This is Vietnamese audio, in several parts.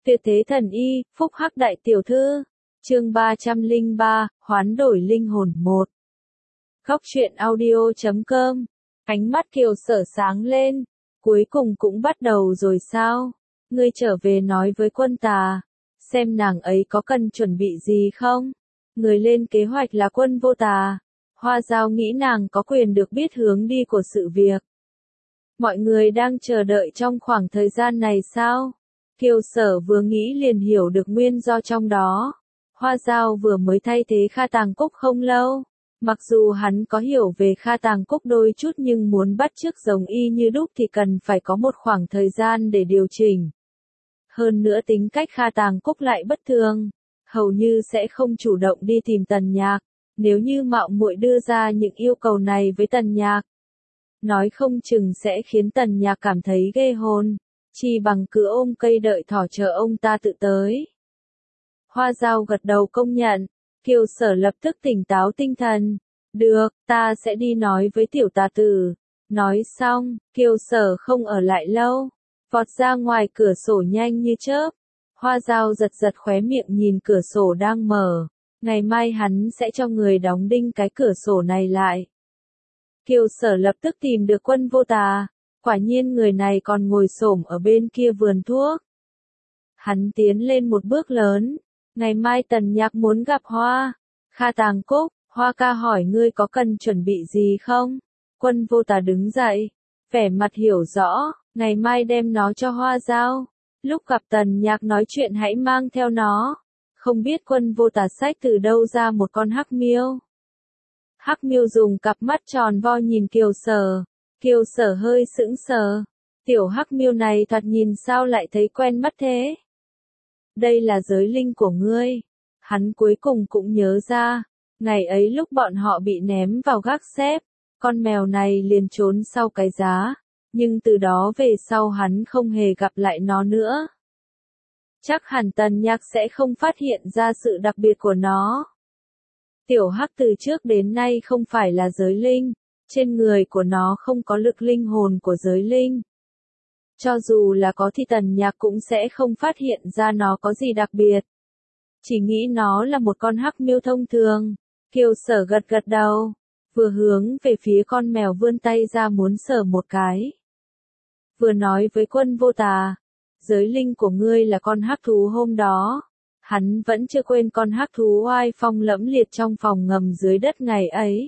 Tuyệt thế thần y, phúc hắc đại tiểu thư. Chương 303, hoán đổi linh hồn 1. Góc truyện audio.com. Ánh mắt Kiều Sở sáng lên, cuối cùng cũng bắt đầu rồi sao? Ngươi trở về nói với Quân Tà, xem nàng ấy có cần chuẩn bị gì không? Người lên kế hoạch là Quân Vô Tà. Hoa Dao nghĩ nàng có quyền được biết hướng đi của sự việc. Mọi người đang chờ đợi trong khoảng thời gian này sao? Kiều Sở vừa nghĩ liền hiểu được nguyên do trong đó. Hoa Dao vừa mới thay thế Kha Tàng Cúc không lâu. Mặc dù hắn có hiểu về Kha Tàng Cúc đôi chút nhưng muốn bắt chước giống y như đúc thì cần phải có một khoảng thời gian để điều chỉnh. Hơn nữa tính cách Kha Tàng Cúc lại bất thường, hầu như sẽ không chủ động đi tìm Tần Nhạc. Nếu như mạo muội đưa ra những yêu cầu này với Tần Nhạc, nói không chừng sẽ khiến Tần Nhạc cảm thấy ghê hồn. Chi bằng cứ ôm cây đợi thỏ chờ ông ta tự tới. Hoa Dao gật đầu công nhận. Kiều Sở lập tức tỉnh táo tinh thần. Được, ta sẽ đi nói với tiểu tà tử. Nói xong, Kiều Sở không ở lại lâu. Vọt ra ngoài cửa sổ nhanh như chớp. Hoa Dao giật giật khóe miệng nhìn cửa sổ đang mở. Ngày mai hắn sẽ cho người đóng đinh cái cửa sổ này lại. Kiều Sở lập tức tìm được Quân Vô Tà. Quả nhiên người này còn ngồi xổm ở bên kia vườn thuốc. Hắn tiến lên một bước lớn. Ngày mai Tần Nhạc muốn gặp Hoa. Kha Tàng Cúc, Hoa ca hỏi ngươi có cần chuẩn bị gì không? Quân Vô Tà đứng dậy. Vẻ mặt hiểu rõ, ngày mai đem nó cho Hoa Dao. Lúc gặp Tần Nhạc nói chuyện hãy mang theo nó. Không biết Quân Vô Tà xách từ đâu ra một con hắc miêu. Hắc miêu dùng cặp mắt tròn vo nhìn Kiều Sở. Kiều Sở hơi sững sờ. Tiểu hắc miêu này thoạt nhìn sao lại thấy quen mắt thế? Đây là giới linh của ngươi. Hắn cuối cùng cũng nhớ ra. Ngày ấy lúc bọn họ bị ném vào gác xếp, con mèo này liền trốn sau cái giá. Nhưng từ đó về sau hắn không hề gặp lại nó nữa. Chắc hẳn Tần Nhạc sẽ không phát hiện ra sự đặc biệt của nó. Tiểu hắc từ trước đến nay không phải là giới linh. Trên người của nó không có lực linh hồn của giới linh. Cho dù là có thì Tần Nhạc cũng sẽ không phát hiện ra nó có gì đặc biệt. Chỉ nghĩ nó là một con hắc miêu thông thường. Kiều Sở gật gật đầu. Vừa hướng về phía con mèo vươn tay ra muốn sờ một cái. Vừa nói với Quân Vô Tà. Giới linh của ngươi là con hắc thú hôm đó. Hắn vẫn chưa quên con hắc thú oai phong lẫm liệt trong phòng ngầm dưới đất ngày ấy.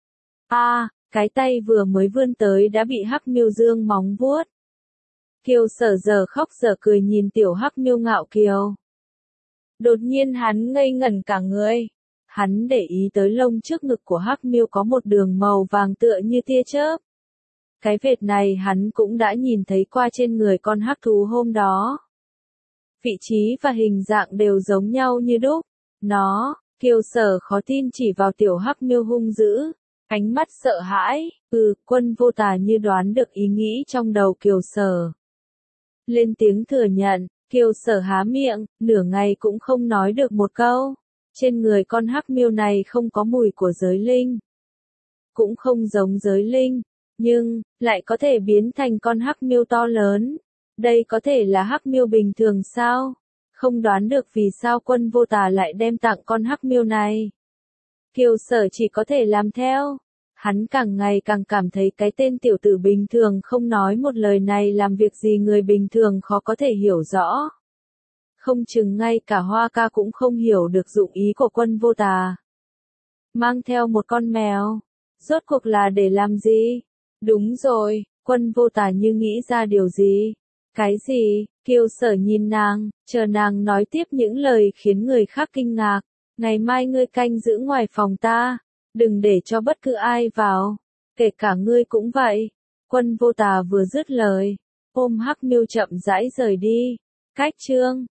Cái tay vừa mới vươn tới đã bị hắc miêu dương móng vuốt. Kiều Sở giờ khóc giờ cười nhìn tiểu hắc miêu ngạo kiều. Đột nhiên hắn ngây ngẩn cả người. Hắn để ý tới lông trước ngực của hắc miêu có một đường màu vàng tựa như tia chớp. Cái vệt này hắn cũng đã nhìn thấy qua trên người con hắc thú hôm đó. Vị trí và hình dạng đều giống nhau như đúc. Kiều Sở khó tin chỉ vào tiểu hắc miêu hung dữ. Ánh mắt sợ hãi. Quân Vô Tà như đoán được ý nghĩ trong đầu Kiều Sở. Lên tiếng thừa nhận. Kiều Sở há miệng, nửa ngày cũng không nói được một câu. Trên người con hắc miêu này không có mùi của giới linh. Cũng không giống giới linh. Nhưng, lại có thể biến thành con hắc miêu to lớn. Đây có thể là hắc miêu bình thường sao? Không đoán được vì sao Quân Vô Tà lại đem tặng con hắc miêu này. Kiều Sở chỉ có thể làm theo. Hắn càng ngày càng cảm thấy cái tên tiểu tử bình thường không nói một lời này làm việc gì người bình thường khó có thể hiểu rõ. Không chừng ngay cả Hoa ca cũng không hiểu được dụng ý của Quân Vô Tà. Mang theo một con mèo. Rốt cuộc là để làm gì? Đúng rồi, Quân Vô Tà như nghĩ ra điều gì. Cái gì? Kiều Sở nhìn nàng, chờ nàng nói tiếp những lời khiến người khác kinh ngạc. Ngày mai ngươi canh giữ ngoài phòng ta. Đừng để cho bất cứ ai vào. Kể cả ngươi cũng vậy. Quân Vô Tà vừa dứt lời. Ôm hắc miêu chậm rãi rời đi. Cách chương